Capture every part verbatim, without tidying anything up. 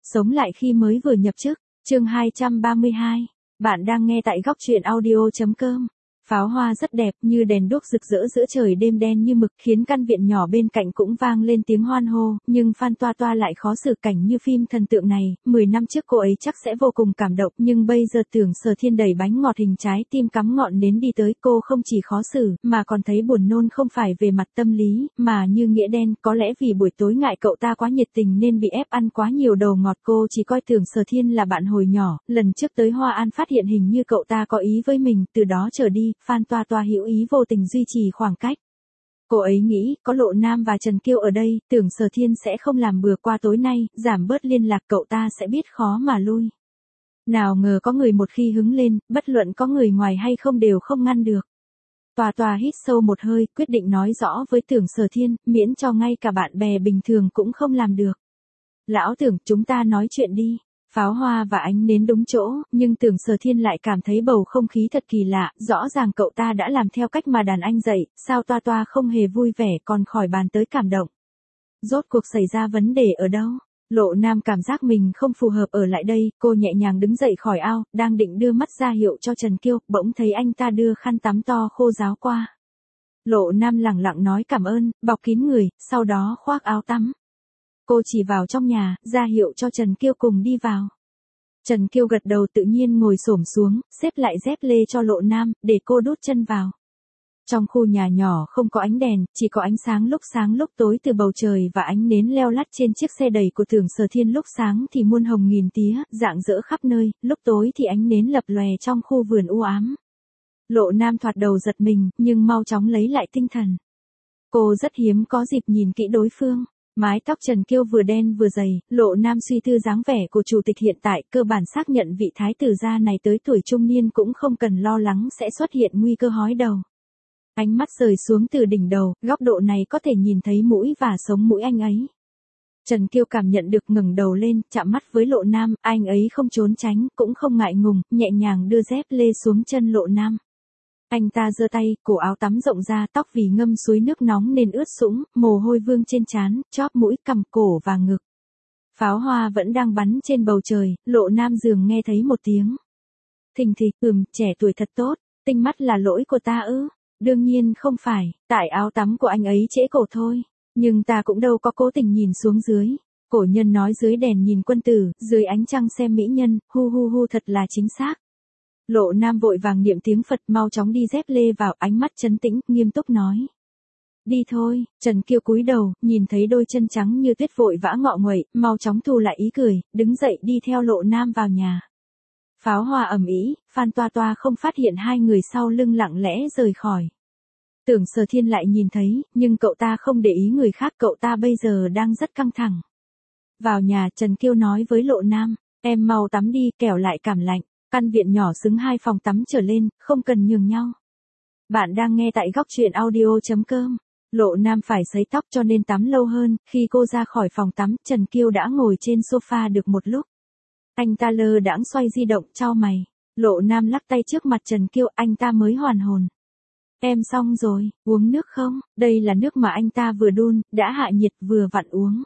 Sống lại khi mới vừa nhập chức, chương hai trăm ba mươi hai. Bạn đang nghe tại góc truyện audio.com. Pháo hoa rất đẹp như đèn đuốc rực rỡ giữa trời đêm đen như mực, khiến căn viện nhỏ bên cạnh cũng vang lên tiếng hoan hô, nhưng Phan Toa Toa lại khó xử cảnh như phim thần tượng này. Mười năm trước cô ấy chắc sẽ vô cùng cảm động, nhưng bây giờ Tưởng Sở Thiên đẩy bánh ngọt hình trái tim cắm ngọn nến đi tới, cô không chỉ khó xử, mà còn thấy buồn nôn, không phải về mặt tâm lý, mà như nghĩa đen. Có lẽ vì buổi tối ngại cậu ta quá nhiệt tình nên bị ép ăn quá nhiều đồ ngọt. Cô chỉ coi Tưởng Sở Thiên là bạn hồi nhỏ, lần trước tới Hoa An phát hiện hình như cậu ta có ý với mình, từ đó trở đi, Phan Toa Toa hữu ý vô tình duy trì khoảng cách. Cô ấy nghĩ, có Lộ Nam và Trần Kiêu ở đây, Tưởng Sở Thiên sẽ không làm bừa qua tối nay, giảm bớt liên lạc, cậu ta sẽ biết khó mà lui. Nào ngờ có người một khi hứng lên, bất luận có người ngoài hay không đều không ngăn được. Toa Toa hít sâu một hơi, quyết định nói rõ với Tưởng Sở Thiên, miễn cho ngay cả bạn bè bình thường cũng không làm được. Lão Tưởng, chúng ta nói chuyện đi. Pháo hoa và ánh nến đúng chỗ, nhưng Tưởng Sở Thiên lại cảm thấy bầu không khí thật kỳ lạ, rõ ràng cậu ta đã làm theo cách mà đàn anh dạy, sao Toa Toa không hề vui vẻ còn khỏi bàn tới cảm động. Rốt cuộc xảy ra vấn đề ở đâu? Lộ Nam cảm giác mình không phù hợp ở lại đây, cô nhẹ nhàng đứng dậy khỏi ao, đang định đưa mắt ra hiệu cho Trần Kiêu, bỗng thấy anh ta đưa khăn tắm to khô ráo qua. Lộ Nam lẳng lặng nói cảm ơn, bọc kín người, sau đó khoác áo tắm. Cô chỉ vào trong nhà, ra hiệu cho Trần Kiêu cùng đi vào. Trần Kiêu gật đầu, tự nhiên ngồi xổm xuống, xếp lại dép lê cho Lộ Nam, để cô đút chân vào. Trong khu nhà nhỏ không có ánh đèn, chỉ có ánh sáng lúc sáng lúc tối từ bầu trời và ánh nến leo lắt trên chiếc xe đẩy của Tưởng Sở Thiên. Lúc sáng thì muôn hồng nghìn tía, rạng rỡ khắp nơi, lúc tối thì ánh nến lập lòe trong khu vườn u ám. Lộ Nam thoạt đầu giật mình, nhưng mau chóng lấy lại tinh thần. Cô rất hiếm có dịp nhìn kỹ đối phương. Mái tóc Trần Kiêu vừa đen vừa dày, Lộ Nam suy tư dáng vẻ của chủ tịch hiện tại, cơ bản xác nhận vị thái tử gia này tới tuổi trung niên cũng không cần lo lắng sẽ xuất hiện nguy cơ hói đầu. Ánh mắt rời xuống từ đỉnh đầu, góc độ này có thể nhìn thấy mũi và sống mũi anh ấy. Trần Kiêu cảm nhận được, ngẩng đầu lên, chạm mắt với Lộ Nam, anh ấy không trốn tránh, cũng không ngại ngùng, nhẹ nhàng đưa dép lê xuống chân Lộ Nam. Anh ta giơ tay, cổ áo tắm rộng ra, tóc vì ngâm suối nước nóng nên ướt sũng, mồ hôi vương trên trán, chóp mũi, cằm, cổ và ngực. Pháo hoa vẫn đang bắn trên bầu trời, Lộ Nam dường nghe thấy một tiếng thình thịch. Ừm, trẻ tuổi thật tốt, tinh mắt là lỗi của ta ư? Đương nhiên không phải, tại áo tắm của anh ấy trễ cổ thôi, nhưng ta cũng đâu có cố tình nhìn xuống dưới. Cổ nhân nói dưới đèn nhìn quân tử, dưới ánh trăng xem mỹ nhân, hu hu hu, thật là chính xác. Lộ Nam vội vàng niệm tiếng Phật, mau chóng đi dép lê vào, ánh mắt trấn tĩnh, nghiêm túc nói. Đi thôi. Trần Kiêu cúi đầu, nhìn thấy đôi chân trắng như tuyết vội vã ngọ nguậy, mau chóng thu lại ý cười, đứng dậy đi theo Lộ Nam vào nhà. Pháo hoa ầm ĩ, Phan Toa Toa không phát hiện hai người sau lưng lặng lẽ rời khỏi. Tưởng Sở Thiên lại nhìn thấy, nhưng cậu ta không để ý người khác, cậu ta bây giờ đang rất căng thẳng. Vào nhà, Trần Kiêu nói với Lộ Nam, em mau tắm đi, kẻo lại cảm lạnh. Căn viện nhỏ xứng hai phòng tắm trở lên, không cần nhường nhau. Bạn đang nghe tại góc truyện audio.com. Lộ Nam phải sấy tóc cho nên tắm lâu hơn, khi cô ra khỏi phòng tắm, Trần Kiêu đã ngồi trên sofa được một lúc. Anh ta lơ đãng xoay di động, chau mày. Lộ Nam lắc tay trước mặt Trần Kiêu, anh ta mới hoàn hồn. Em xong rồi, uống nước không? Đây là nước mà anh ta vừa đun, đã hạ nhiệt, vừa vặn uống.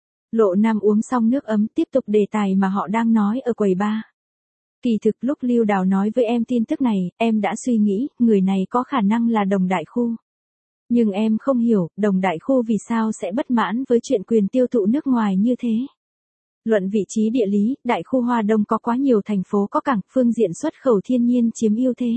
Lộ Nam uống xong nước ấm, tiếp tục đề tài mà họ đang nói ở quầy bar. Kỳ thực lúc Lưu Đào nói với em tin tức này, em đã suy nghĩ, người này có khả năng là Đồng Đại Khu. Nhưng em không hiểu, Đồng Đại Khu vì sao sẽ bất mãn với chuyện quyền tiêu thụ nước ngoài như thế. Luận vị trí địa lý, Đại Khu Hoa Đông có quá nhiều thành phố có cảng, phương diện xuất khẩu thiên nhiên chiếm ưu thế.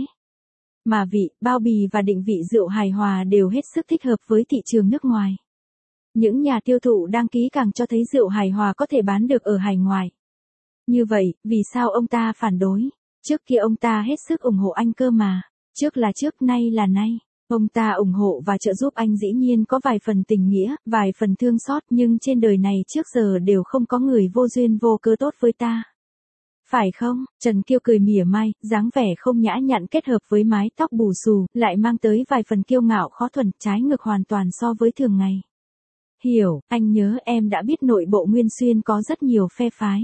Mà vị, bao bì và định vị rượu hài hòa đều hết sức thích hợp với thị trường nước ngoài. Những nhà tiêu thụ đăng ký cảng cho thấy rượu hài hòa có thể bán được ở hải ngoại. Như vậy, vì sao ông ta phản đối? Trước kia ông ta hết sức ủng hộ anh cơ mà. Trước là trước, nay là nay. Ông ta ủng hộ và trợ giúp anh dĩ nhiên có vài phần tình nghĩa, vài phần thương xót, nhưng trên đời này trước giờ đều không có người vô duyên vô cớ tốt với ta. Phải không? Trần Kiêu cười mỉa mai, dáng vẻ không nhã nhặn kết hợp với mái tóc bù xù, lại mang tới vài phần kiêu ngạo khó thuần, trái ngược hoàn toàn so với thường ngày. Hiểu, anh nhớ em đã biết nội bộ Nguyên Xuyên có rất nhiều phe phái.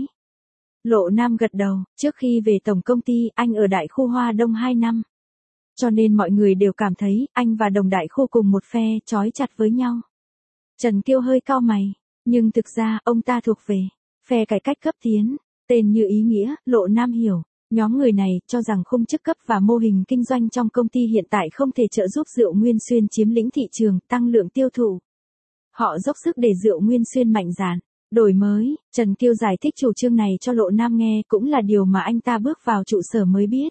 Lộ Nam gật đầu, trước khi về tổng công ty, anh ở Đại Khu Hoa Đông hai năm. Cho nên mọi người đều cảm thấy, anh và Đồng Đại Khu cùng một phe, trói chặt với nhau. Trần Kiêu hơi cau mày, nhưng thực ra, ông ta thuộc về Phe cải cách cấp tiến, tên như ý nghĩa, Lộ Nam hiểu. Nhóm người này cho rằng khung chức cấp và mô hình kinh doanh trong công ty hiện tại không thể trợ giúp Rượu Nguyên Xuyên chiếm lĩnh thị trường, tăng lượng tiêu thụ. Họ dốc sức để Rượu Nguyên Xuyên mạnh dạn, đổi mới. Trần Kiêu giải thích chủ trương này cho Lộ Nam nghe, cũng là điều mà anh ta bước vào trụ sở mới biết.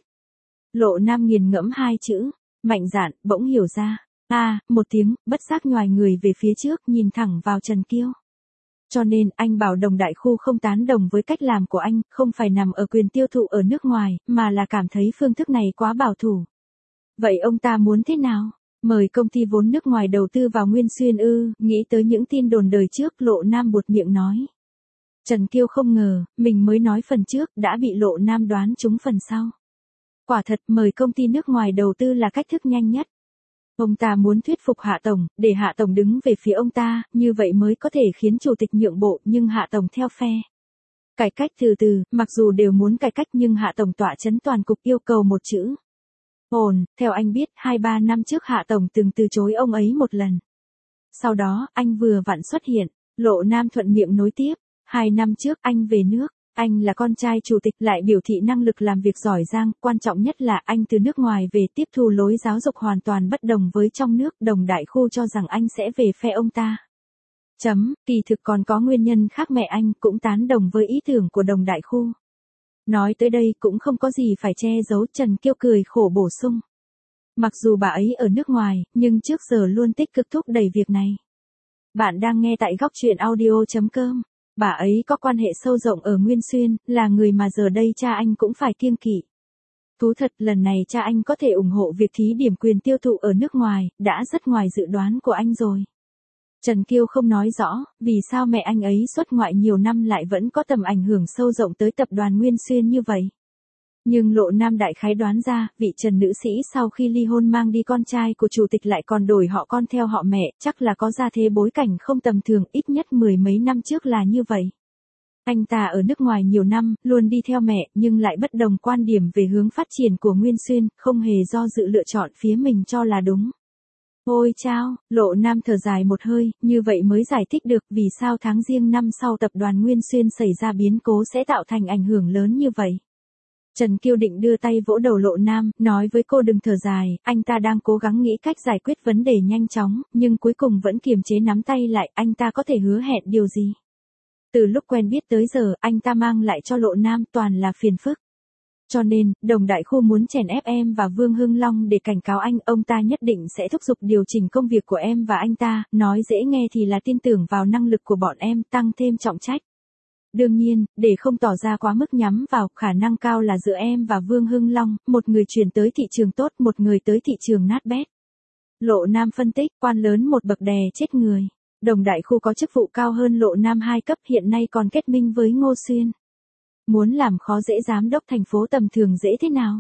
Lộ Nam nghiền ngẫm hai chữ, mạnh dạn, bỗng hiểu ra. A, à, một tiếng, bất giác nhoài người về phía trước, nhìn thẳng vào Trần Kiêu. Cho nên, anh bảo Đồng Đại Khu không tán đồng với cách làm của anh, không phải nằm ở quyền tiêu thụ ở nước ngoài, mà là cảm thấy phương thức này quá bảo thủ. Vậy ông ta muốn thế nào? Mời công ty vốn nước ngoài đầu tư vào Nguyên Xuyên ư? Nghĩ tới những tin đồn đời trước, Lộ Nam buột miệng nói. Trần Kiêu không ngờ, mình mới nói phần trước, đã bị Lộ Nam đoán trúng phần sau. Quả thật, mời công ty nước ngoài đầu tư là cách thức nhanh nhất. Ông ta muốn thuyết phục Hạ Tổng, để Hạ Tổng đứng về phía ông ta, như vậy mới có thể khiến Chủ tịch nhượng bộ, nhưng Hạ Tổng theo phe. Cải cách từ từ, mặc dù đều muốn cải cách nhưng Hạ Tổng tọa chấn toàn cục yêu cầu một chữ. Ổn, theo anh biết, hai ba năm trước Hạ Tổng từng từ chối ông ấy một lần. Sau đó, anh vừa vặn xuất hiện, Lộ Nam thuận miệng nối tiếp. Hai năm trước anh về nước, anh là con trai chủ tịch lại biểu thị năng lực làm việc giỏi giang, quan trọng nhất là anh từ nước ngoài về tiếp thu lối giáo dục hoàn toàn bất đồng với trong nước. Đồng Đại Khu cho rằng anh sẽ về phe ông ta. Chấm, kỳ thực còn có nguyên nhân khác, mẹ anh cũng tán đồng với ý tưởng của Đồng Đại Khu. Nói tới đây cũng không có gì phải che giấu, Trần Kiêu cười khổ bổ sung. Mặc dù bà ấy ở nước ngoài, nhưng trước giờ luôn tích cực thúc đẩy việc này. Bạn đang nghe tại góc truyện audio chấm com. Bà ấy có quan hệ sâu rộng ở Nguyên Xuyên, là người mà giờ đây cha anh cũng phải kiêng kỵ. Thú thật, lần này cha anh có thể ủng hộ việc thí điểm quyền tiêu thụ ở nước ngoài, đã rất ngoài dự đoán của anh rồi. Trần Kiêu không nói rõ, vì sao mẹ anh ấy xuất ngoại nhiều năm lại vẫn có tầm ảnh hưởng sâu rộng tới tập đoàn Nguyên Xuyên như vậy. Nhưng Lộ Nam đại khái đoán ra, vị Trần nữ sĩ sau khi ly hôn mang đi con trai của chủ tịch lại còn đổi họ con theo họ mẹ, chắc là có gia thế bối cảnh không tầm thường, ít nhất mười mấy năm trước là như vậy. Anh ta ở nước ngoài nhiều năm, luôn đi theo mẹ, nhưng lại bất đồng quan điểm về hướng phát triển của Nguyên Xuyên, không hề do dự lựa chọn phía mình cho là đúng. Ôi chao, Lộ Nam thở dài một hơi, như vậy mới giải thích được vì sao tháng Giêng năm sau tập đoàn Nguyên Xuyên xảy ra biến cố sẽ tạo thành ảnh hưởng lớn như vậy. Trần Kiêu định đưa tay vỗ đầu Lộ Nam, nói với cô đừng thở dài, anh ta đang cố gắng nghĩ cách giải quyết vấn đề nhanh chóng, nhưng cuối cùng vẫn kiềm chế nắm tay lại, anh ta có thể hứa hẹn điều gì. Từ lúc quen biết tới giờ, anh ta mang lại cho Lộ Nam toàn là phiền phức. Cho nên, Đồng Đại Khu muốn chèn ép em và Vương Hưng Long để cảnh cáo anh, ông ta nhất định sẽ thúc giục điều chỉnh công việc của em và anh ta, nói dễ nghe thì là tin tưởng vào năng lực của bọn em, tăng thêm trọng trách. Đương nhiên, để không tỏ ra quá mức nhắm vào, khả năng cao là giữa em và Vương Hưng Long, một người chuyển tới thị trường tốt, một người tới thị trường nát bét. Lộ Nam phân tích, quan lớn một bậc đè chết người. Đồng Đại Khu có chức vụ cao hơn Lộ Nam hai cấp, hiện nay còn kết minh với Ngô Xuyên. Muốn làm khó dễ giám đốc thành phố tầm thường dễ thế nào?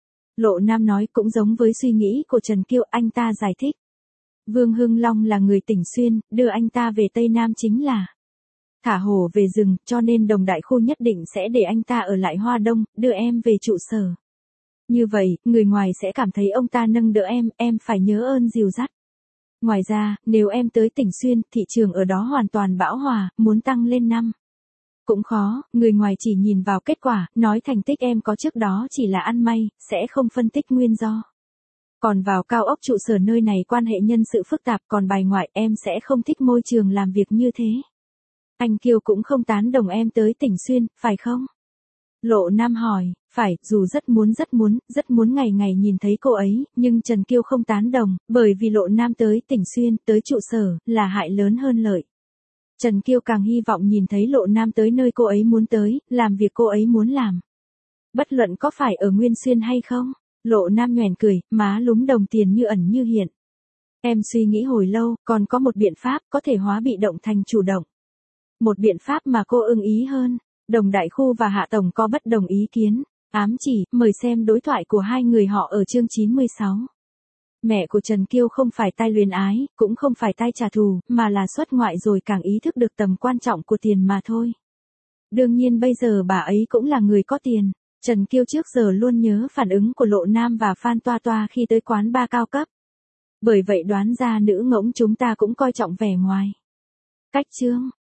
Lộ Nam nói cũng giống với suy nghĩ của Trần Kiêu, anh ta giải thích. Vương Hưng Long là người tỉnh Xuyên, đưa anh ta về Tây Nam chính là thả hổ về rừng, cho nên Đồng Đại Khu nhất định sẽ để anh ta ở lại Hoa Đông, đưa em về trụ sở. Như vậy, người ngoài sẽ cảm thấy ông ta nâng đỡ em, em phải nhớ ơn dìu dắt. Ngoài ra, nếu em tới tỉnh Xuyên, thị trường ở đó hoàn toàn bão hòa, muốn tăng lên năm. Cũng khó, người ngoài chỉ nhìn vào kết quả, nói thành tích em có trước đó chỉ là ăn may, sẽ không phân tích nguyên do. Còn vào cao ốc trụ sở nơi này quan hệ nhân sự phức tạp, còn bài ngoại em sẽ không thích môi trường làm việc như thế. Anh Kiêu cũng không tán đồng em tới tỉnh Xuyên, phải không? Lộ Nam hỏi, phải, dù rất muốn rất muốn, rất muốn ngày ngày nhìn thấy cô ấy, nhưng Trần Kiêu không tán đồng, bởi vì Lộ Nam tới tỉnh Xuyên, tới trụ sở, là hại lớn hơn lợi. Trần Kiêu càng hy vọng nhìn thấy Lộ Nam tới nơi cô ấy muốn tới, làm việc cô ấy muốn làm. Bất luận có phải ở Nguyên Xuyên hay không, Lộ Nam nhoẻn cười, má lúm đồng tiền như ẩn như hiện. Em suy nghĩ hồi lâu, còn có một biện pháp có thể hóa bị động thành chủ động. Một biện pháp mà cô ưng ý hơn. Đồng Đại Khu và Hạ Tổng có bất đồng ý kiến. Ám chỉ, mời xem đối thoại của hai người họ ở chương chín mươi sáu. Mẹ của Trần Kiêu không phải tai luyến ái, cũng không phải tai trả thù, mà là xuất ngoại rồi càng ý thức được tầm quan trọng của tiền mà thôi. Đương nhiên bây giờ bà ấy cũng là người có tiền. Trần Kiêu trước giờ luôn nhớ phản ứng của Lộ Nam và Phan Toa Toa khi tới quán bar cao cấp. Bởi vậy đoán ra nữ ngỗng chúng ta cũng coi trọng vẻ ngoài. Cách chương